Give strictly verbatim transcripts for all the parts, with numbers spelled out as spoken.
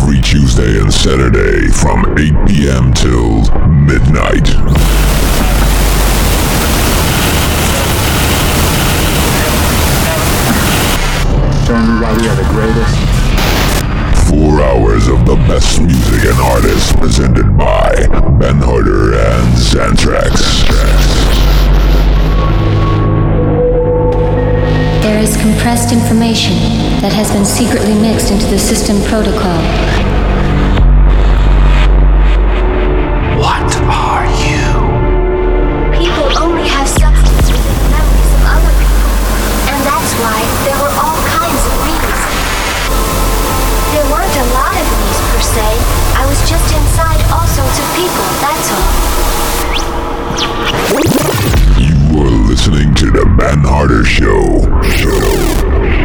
every Tuesday and Saturday from eight p.m. till midnight. So everybody are the greatest. Four hours of the best music and artists presented by Ben Harder and Xantrax. There is compressed information that has been secretly mixed into the system protocol. What are you? People only have substance within memories of other people, and that's why there were all kinds of me's. There weren't a lot of me's per se. I was just inside all sorts of people, that's all. You are listening to the Ben Harder Show. Show.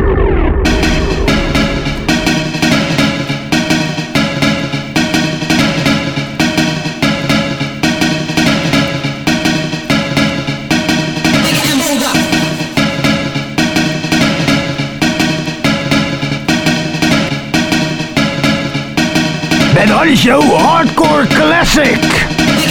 Ben Harder Show Hardcore Classic.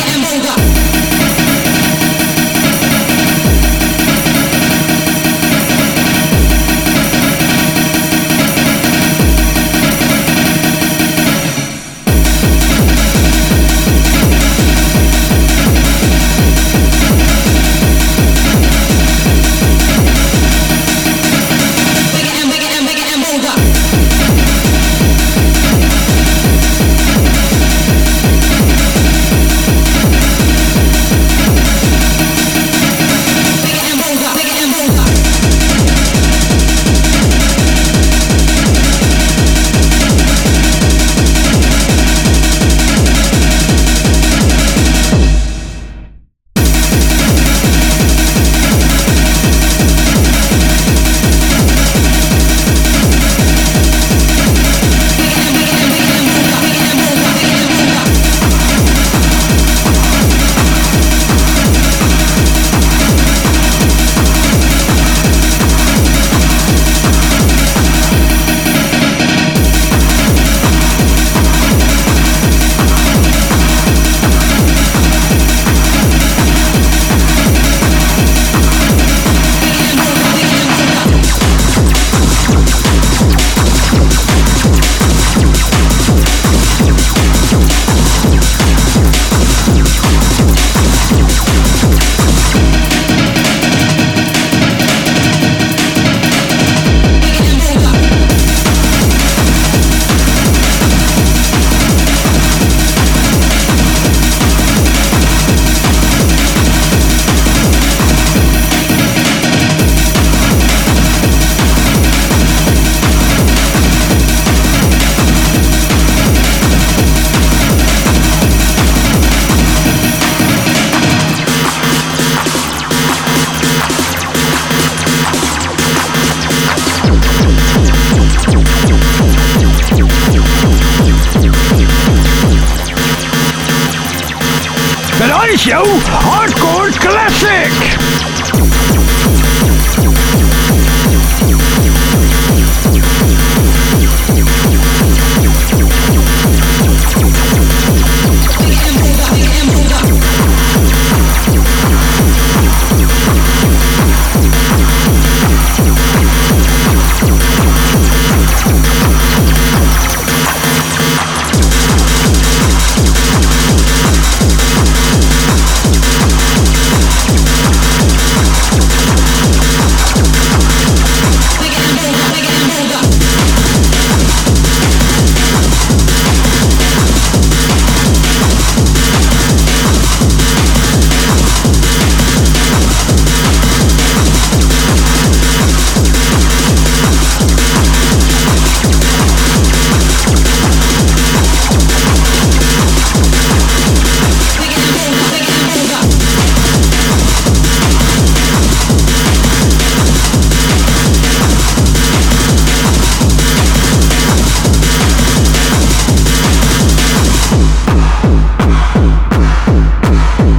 Show Hardcore Classic.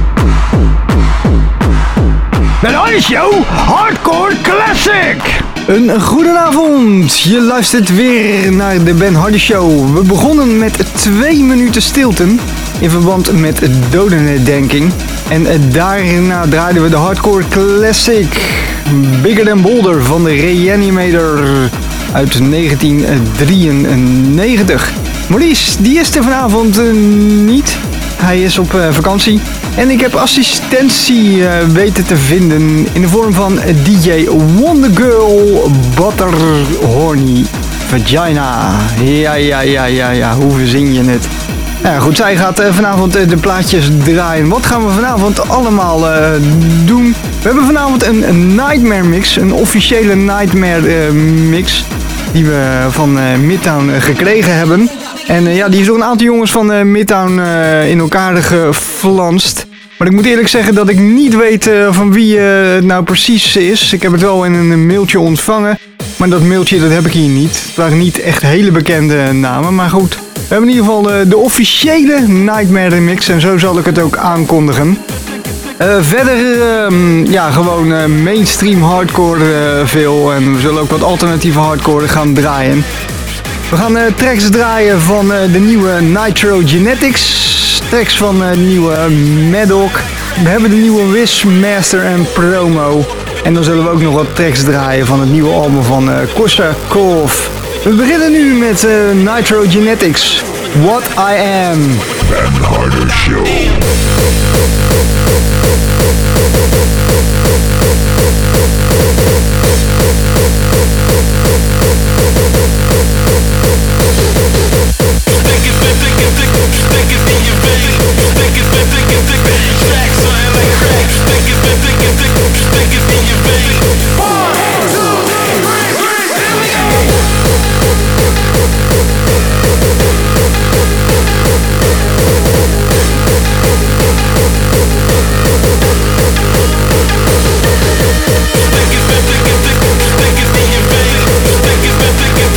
Ben Harder Show Hardcore Classic. Een goedenavond, je luistert weer naar de Ben Hardy Show. We begonnen met twee minuten stilte in verband met dodenherdenking. En daarna draaiden we de hardcore classic Bigger Than Boulder van de Reanimator uit negentien drieënnegentig. Maurice, die is er vanavond uh, niet. Hij is op uh, vakantie. En ik heb assistentie uh, weten te vinden in de vorm van D J Wondergirl Butterhorny Vagina. Ja, ja, ja, ja, ja. Hoe verzin je het? Nou goed, zij gaat uh, vanavond uh, de plaatjes draaien. Wat gaan we vanavond allemaal uh, doen? We hebben vanavond een, een Nightmare mix. Een officiële Nightmare uh, mix. Die we van uh, Midtown uh, gekregen hebben. En uh, ja, die is door een aantal jongens van uh, Midtown uh, in elkaar geflanst. Maar ik moet eerlijk zeggen dat ik niet weet uh, van wie uh, het nou precies is. Ik heb het wel in een mailtje ontvangen. Maar dat mailtje dat heb ik hier niet. Het waren niet echt hele bekende namen. Maar goed, we hebben in ieder geval uh, de officiële Nightmare remix. En zo zal ik het ook aankondigen. Uh, verder, uh, ja, gewoon uh, mainstream hardcore uh, veel. En we zullen ook wat alternatieve hardcore gaan draaien. We gaan uh, tracks draaien van uh, de nieuwe Nitro Genetics. Tracks van uh, de nieuwe Maddock. We hebben de nieuwe Wishmaster en Promo. En dan zullen we ook nog wat tracks draaien van het nieuwe album van uh, Korsakov. We beginnen nu met uh, Nitro Genetics. What I Am. Ben Harder Show. Stick it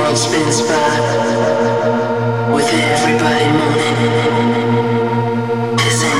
world spins by with everybody moaning, pissing,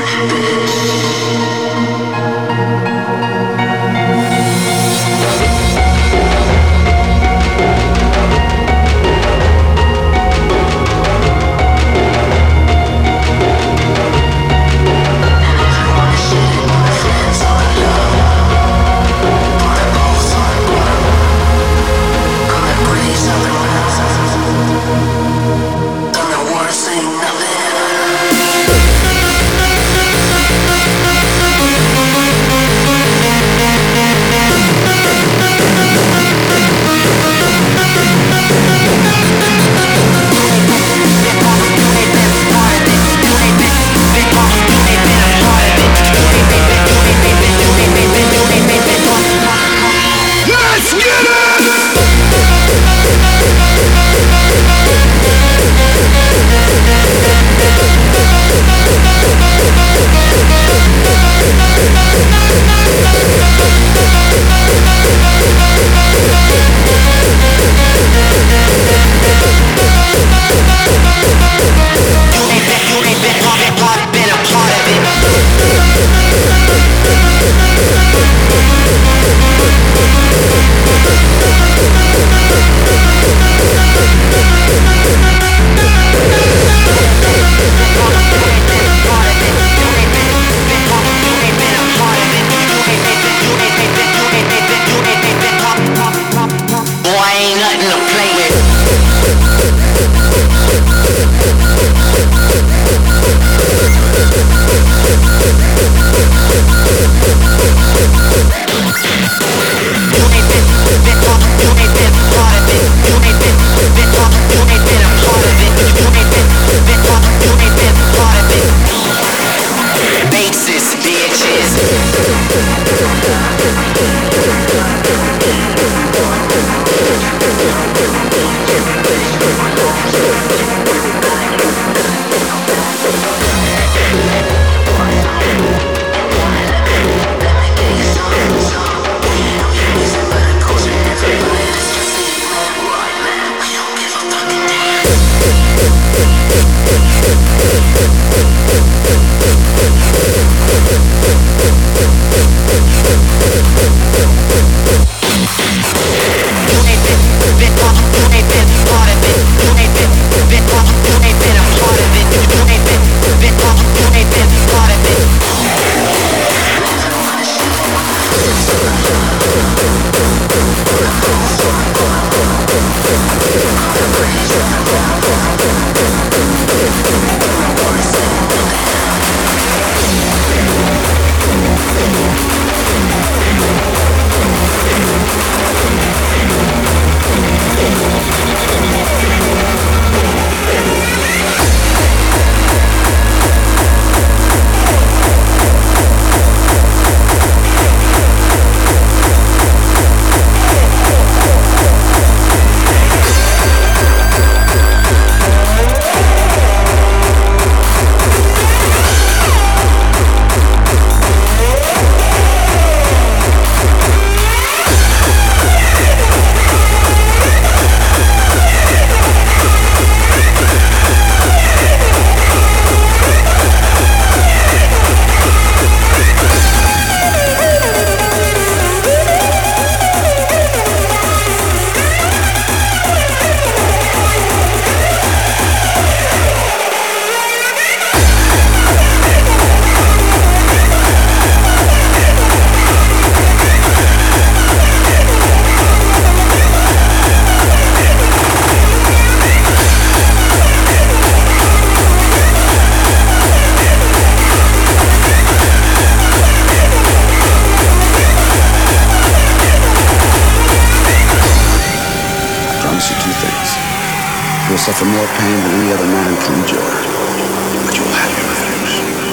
suffer more pain than any other man can endure. But you'll have your revenge.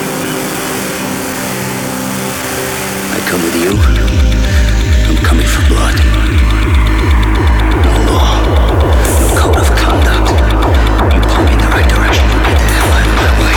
I come with you. I'm coming for blood. No law, no code of conduct. You point me in the right direction, you get the hell out of my way.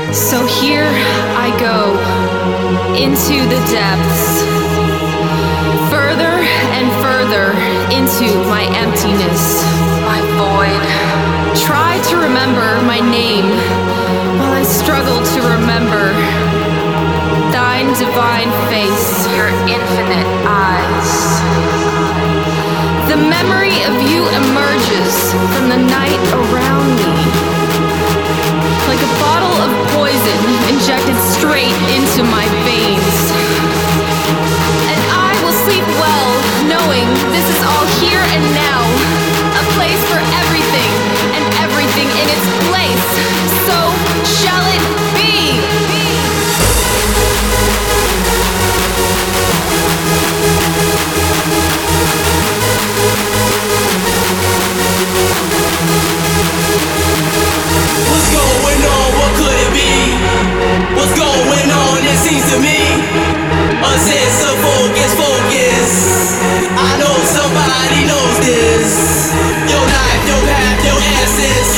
So here I go, into the depths, further and further into my emptiness, my void. Try to remember my name while I struggle to remember thine divine face, your infinite eyes. The memory of you emerges from the night around me, like a bottle of poison injected straight into my veins. And I will sleep well, knowing this is all here and now, a place for everything and everything in its place. So shall it be. What's going on? What could it be? What's going on? It seems to me a sense of focus, focus. I know somebody knows this. Your life, your path, your essence.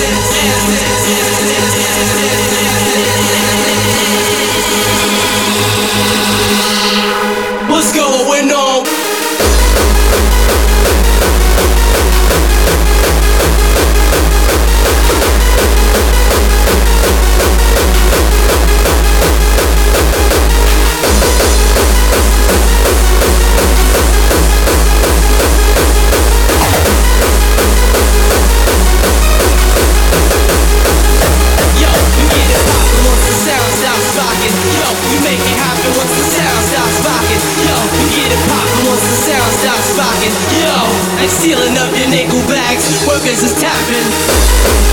What's going on? Stealing up your nickel bags, workers is tapping.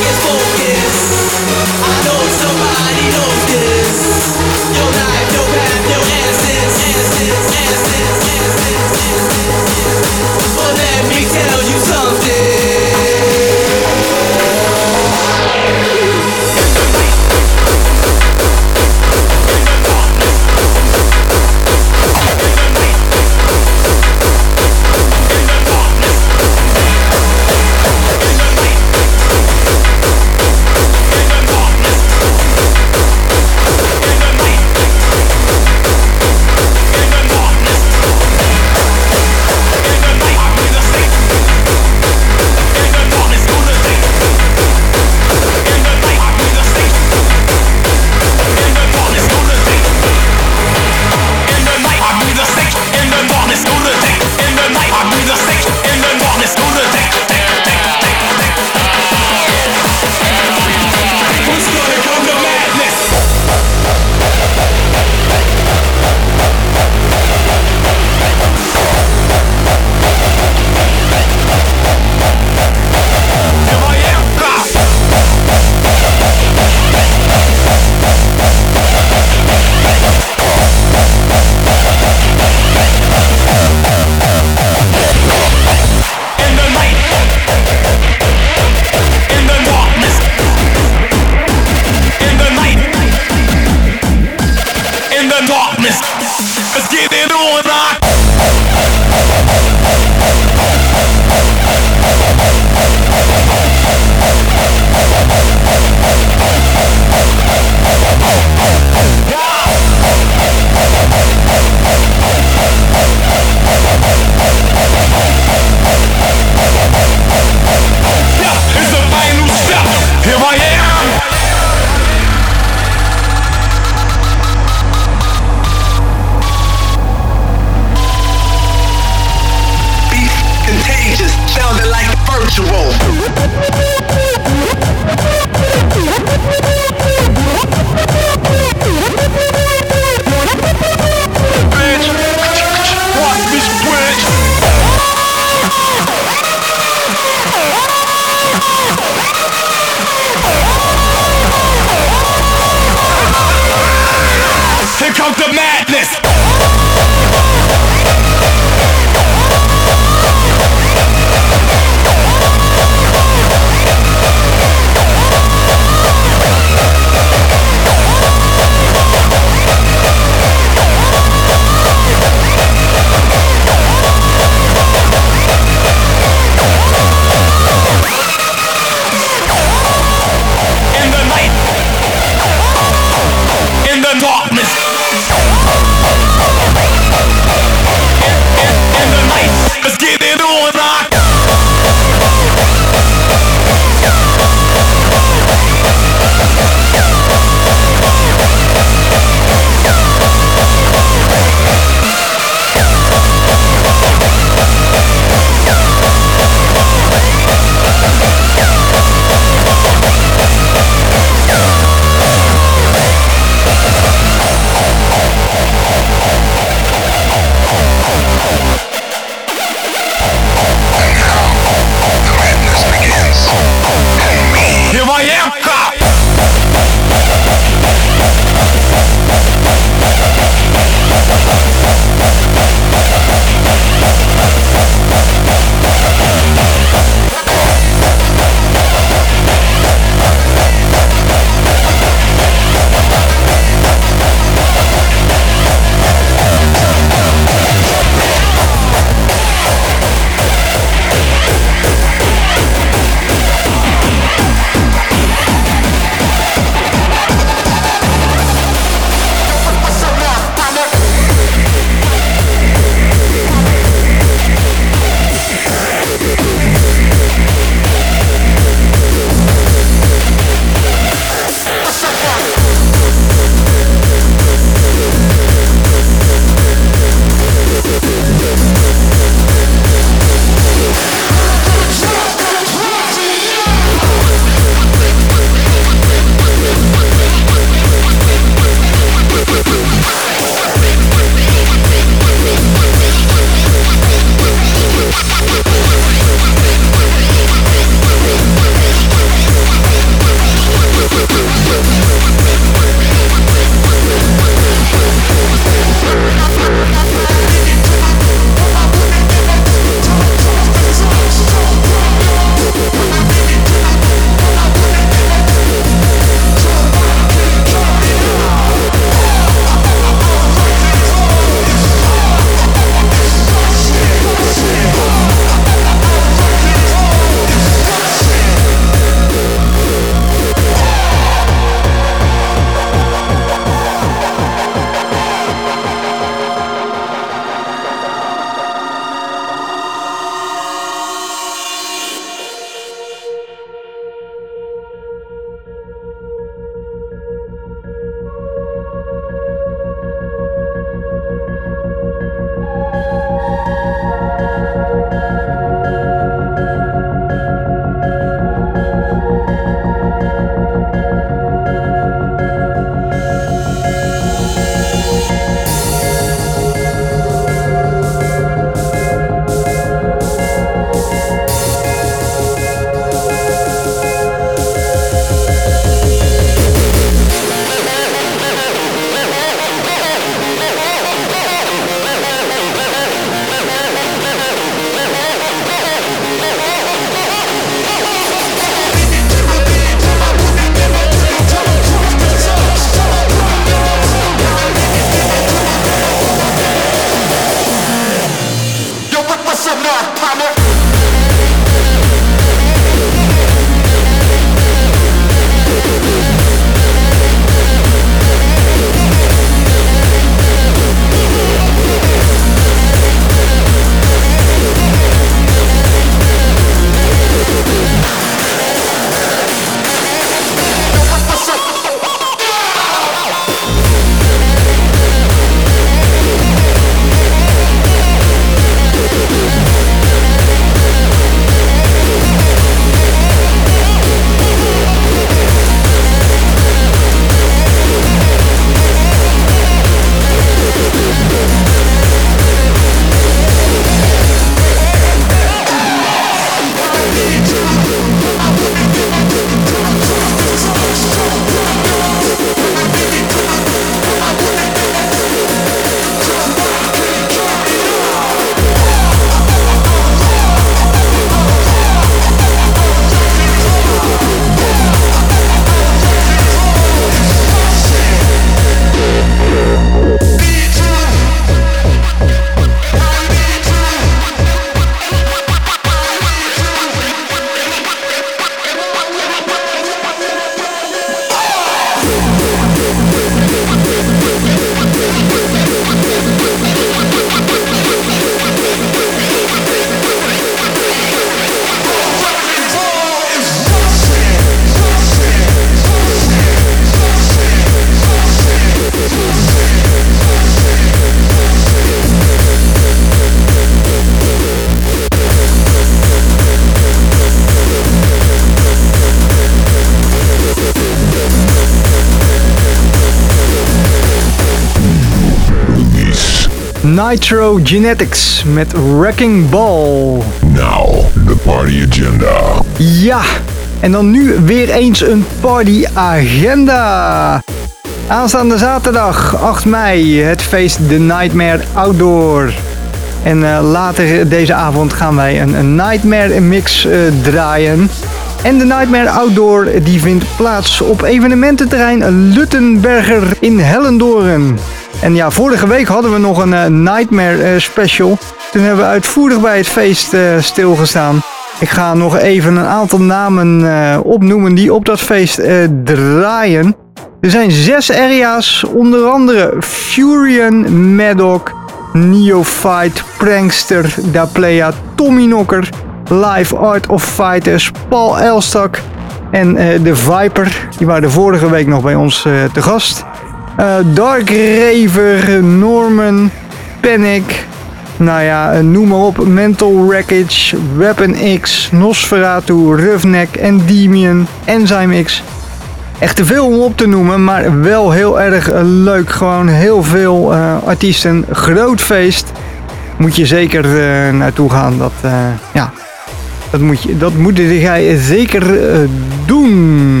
Nitro Genetics met Wrecking Ball. Now, the party agenda. Ja, en dan nu weer eens een party agenda. Aanstaande zaterdag acht mei het feest The Nightmare Outdoor. En uh, later deze avond gaan wij een, een Nightmare mix uh, draaien. En de Nightmare Outdoor die vindt plaats op evenemententerrein Luttenberger in Hellendoorn. En ja, vorige week hadden we nog een uh, Nightmare uh, special. Toen hebben we uitvoerig bij het feest uh, stilgestaan. Ik ga nog even een aantal namen uh, opnoemen die op dat feest uh, draaien. Er zijn zes area's, onder andere Furion, Maddock, Neophyte, Prankster, Daplea, Tommy Knocker, Live Art of Fighters, Paul Elstak en uh, de Viper. Die waren de vorige week nog bij ons uh, te gast. Uh, Dark Raver, Norman, Panic, nou ja, uh, noem maar op, Mental Wreckage, Weapon X, Nosferatu, Roughneck, Endymion, Enzyme X. Echt te veel om op te noemen, maar wel heel erg uh, leuk. Gewoon heel veel uh, artiesten. Groot feest. Moet je zeker uh, naartoe gaan. Dat, uh, ja, dat, moet je, dat moet jij zeker uh, doen.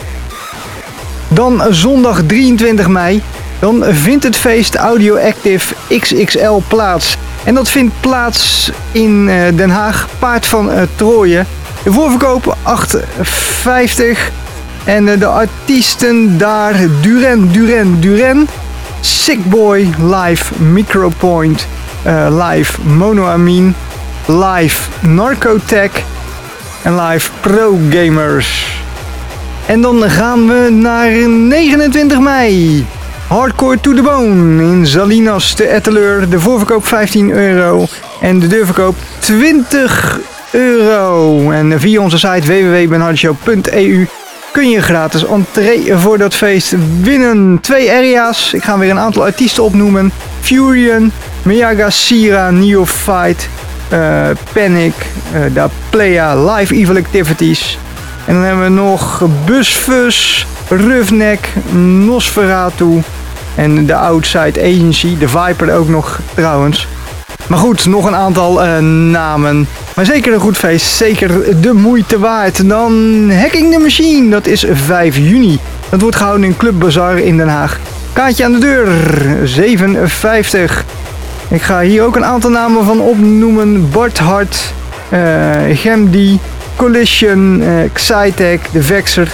Dan zondag drieëntwintig mei. Dan vindt het feest Audioactive X X L plaats. En dat vindt plaats in uh, Den Haag, Paard van uh, Trooien. De voorverkoop acht vijftig. En uh, de artiesten daar: Duran, Duran, Duran, Sickboy, Live, Micropoint, uh, Live, Monoamine, Live, Narcotech en Live Pro Gamers. En dan gaan we naar negenentwintig mei. Hardcore to the Bone in Salinas te Etteleur. De voorverkoop vijftien euro en de deurverkoop twintig euro. En via onze site w w w punt ben hardy show punt e u kun je gratis entree voor dat feest winnen. Twee area's. Ik ga weer een aantal artiesten opnoemen. Furion, Miyaga, Sira, Neophyte, uh, Panic, uh, Daplea, Live Evil Activities. En dan hebben we nog Busfus, Roughneck, Nosferatu en de Outside Agency. De Viper ook nog trouwens. Maar goed, nog een aantal uh, namen. Maar zeker een goed feest, zeker de moeite waard. Dan Hacking the Machine, dat is vijf juni. Dat wordt gehouden in Club Bazaar in Den Haag. Kaartje aan de deur, zeven vijftig. Ik ga hier ook een aantal namen van opnoemen. Bart Hart, uh, Gemdi, Collision, uh, Xytech, de Vexer,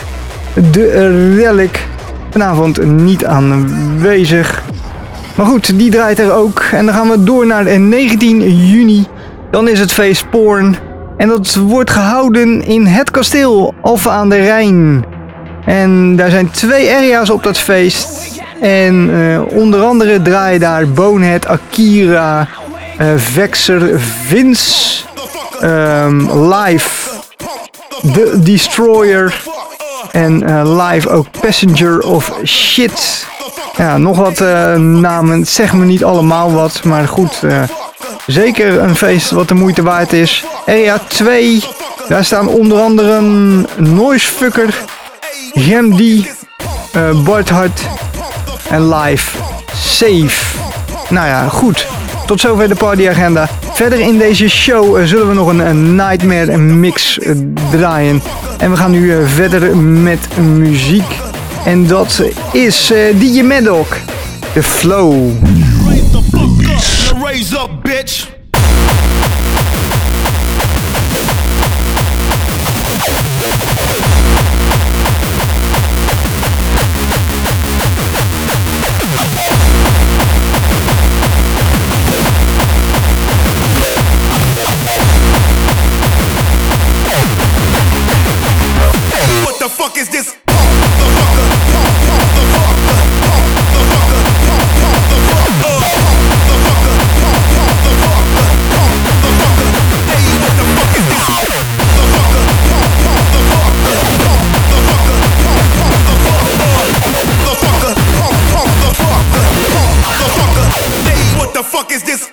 de Relic. Vanavond niet aanwezig. Maar goed, die draait er ook. En dan gaan we door naar negentien juni. Dan is het feest Porn. En dat wordt gehouden in het kasteel Alphen aan de Rijn. En daar zijn twee area's op dat feest. En uh, onder andere draaien daar Bonehead, Akira, uh, Vexer, Vince, um, Live, The Destroyer en uh, live ook Passenger of Shit. Ja, nog wat uh, namen. Zeg me niet allemaal wat, maar goed. Uh, zeker een feest wat de moeite waard is. Area twee, daar staan onder andere Noisefucker, Gem D, uh, Bart Hart en Live Safe. Nou ja, goed. Tot zover de partyagenda. Verder in deze show uh, zullen we nog een, een Nightmare mix uh, draaien. En we gaan nu uh, verder met muziek. En dat is uh, D J Maddock, The Flow. Raise up, bitch. What the fuck is this? Fuck is this?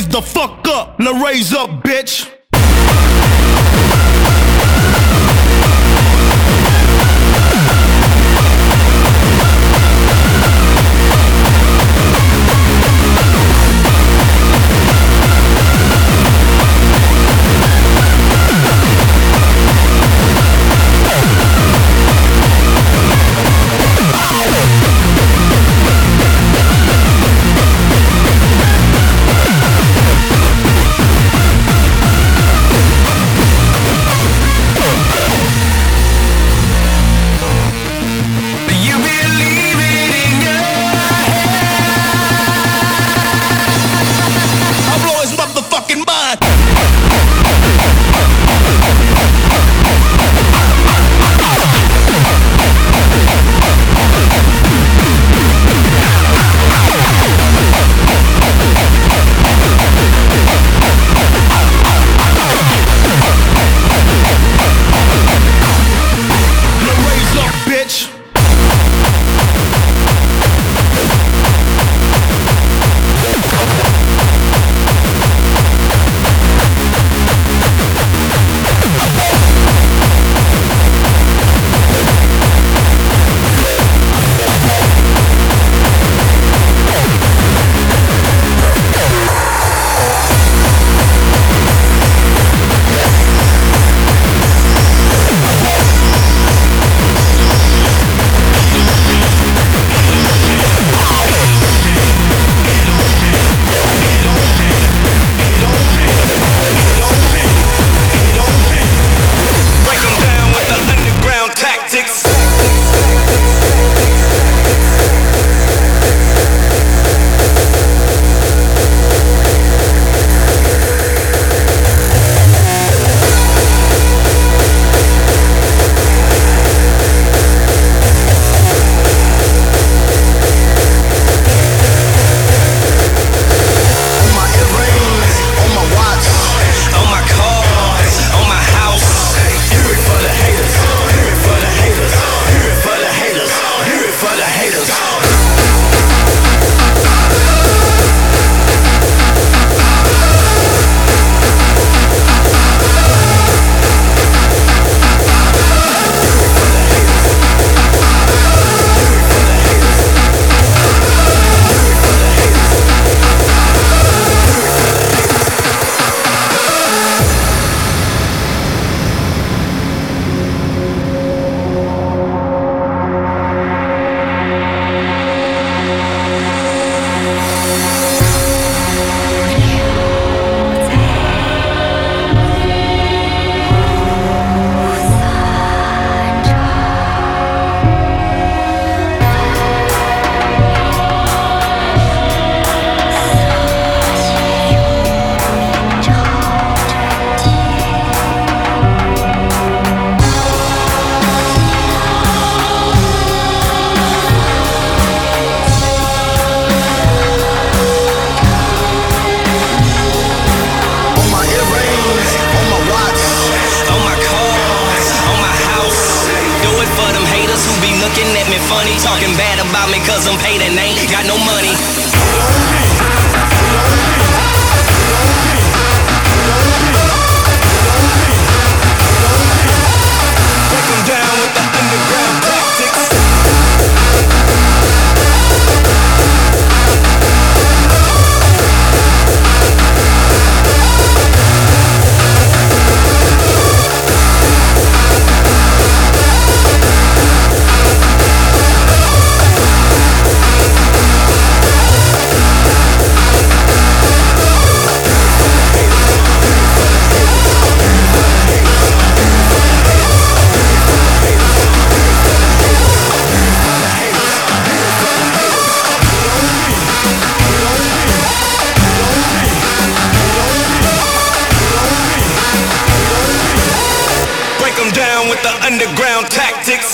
the fuck up. Now raise up, bitch. Underground tactics.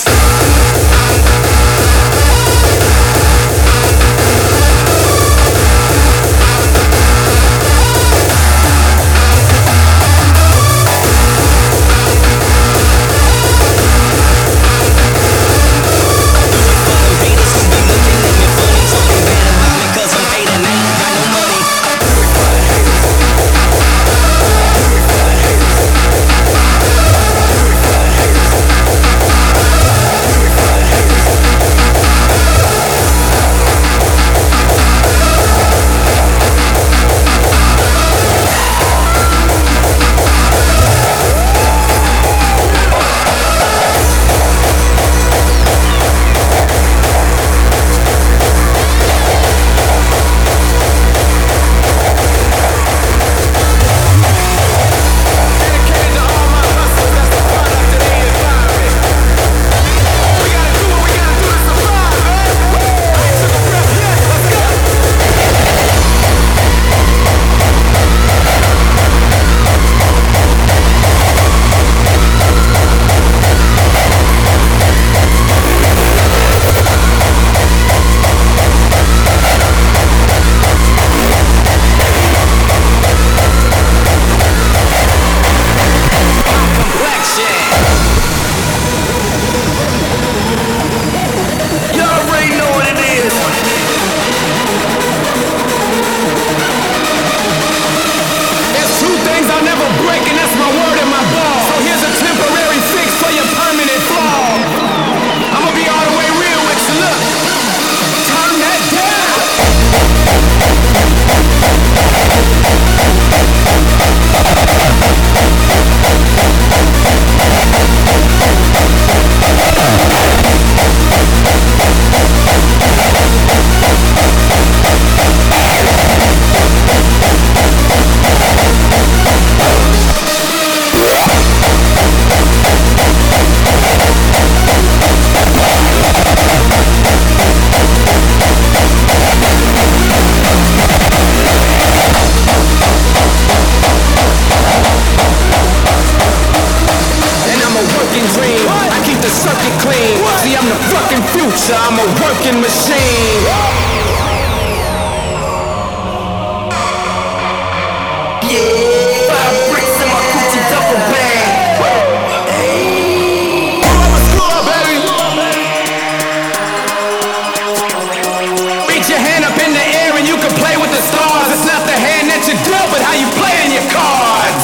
See, I'm the fucking future, I'm a working machine. Yeah, five bricks in my Gucci duffel bag. Hey, pull up a score, baby. Reach your hand up in the air and you can play with the stars. It's not the hand that you dealt, but how you playing your cards.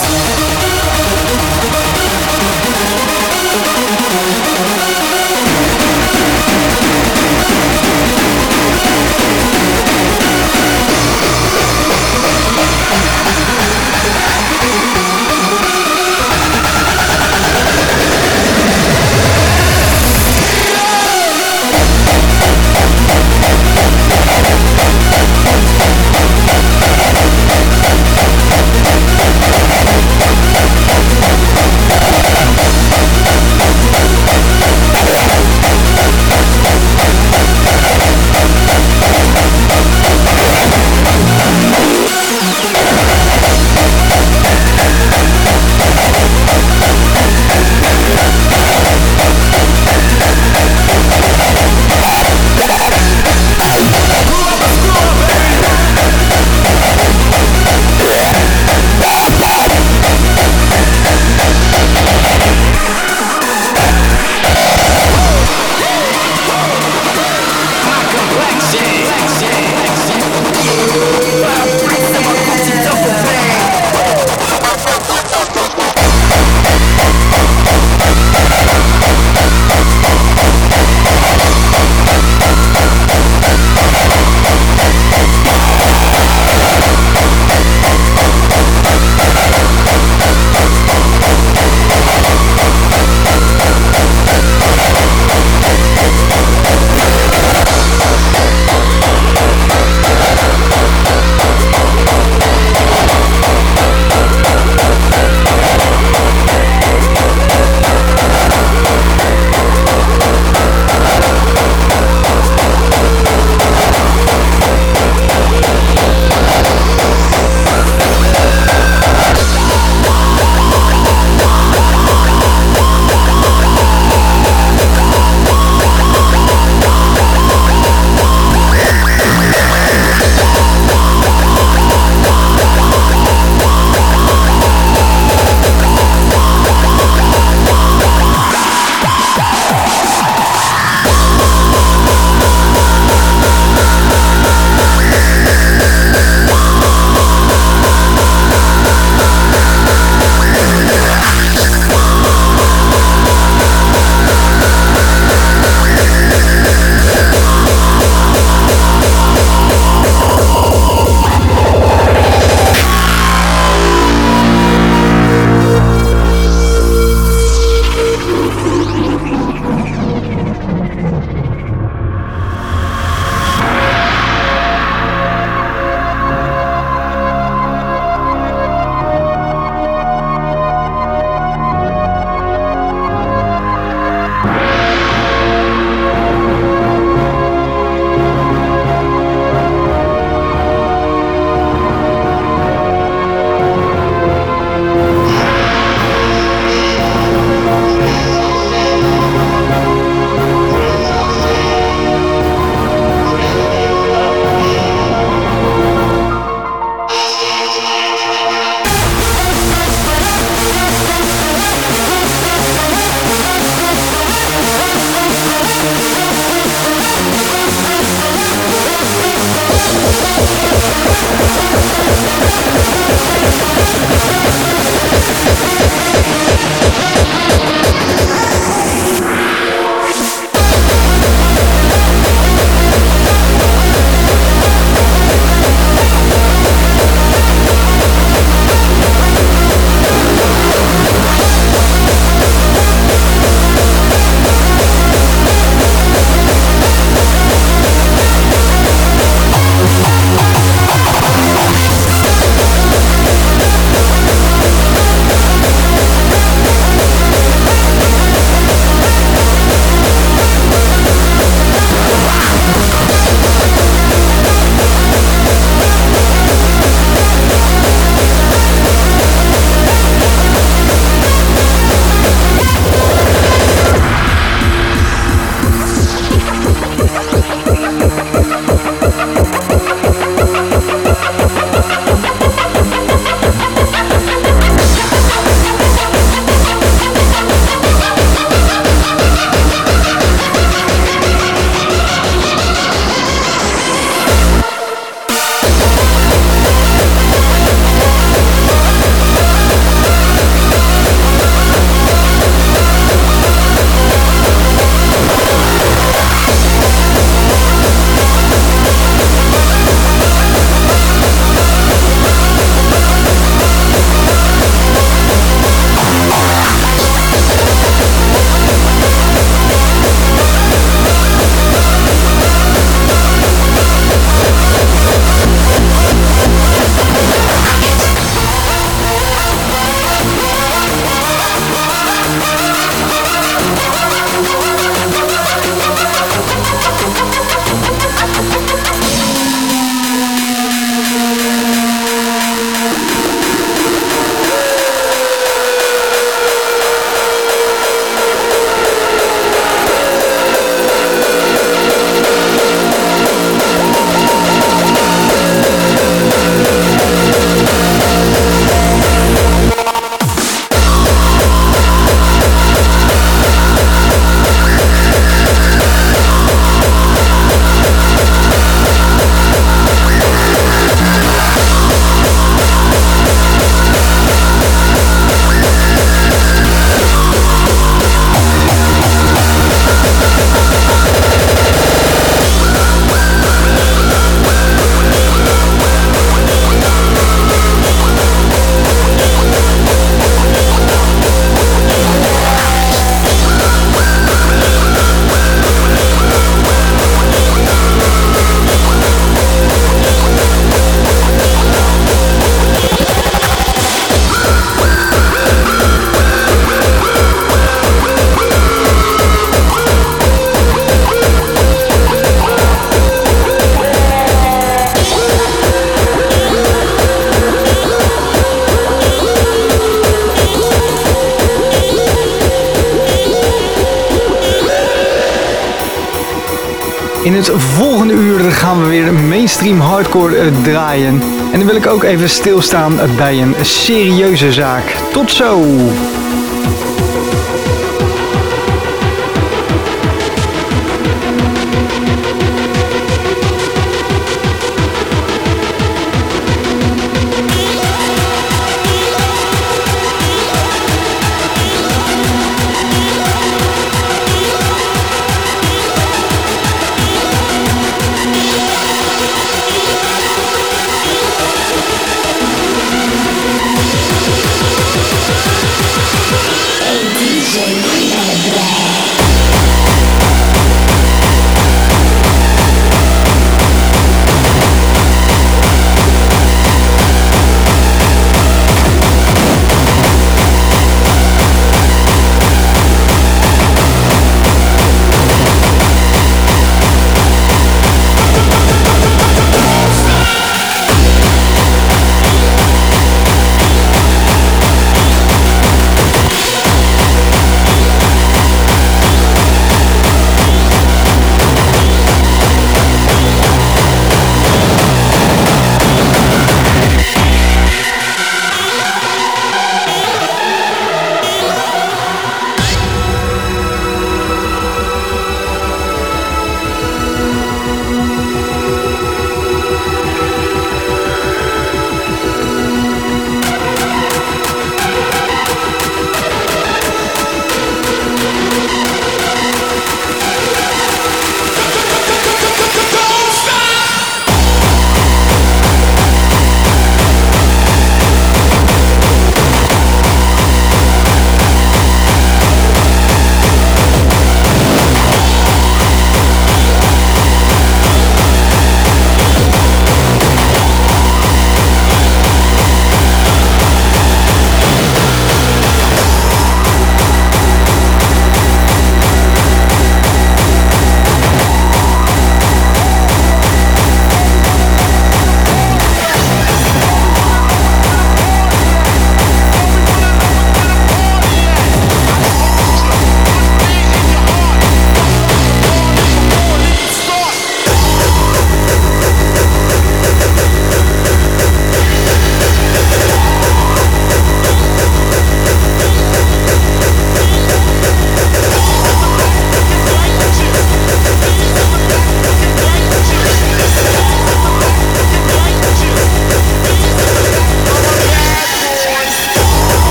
In het volgende uur gaan we weer mainstream hardcore uh, draaien. En dan wil ik ook even stilstaan bij een serieuze zaak. Tot zo!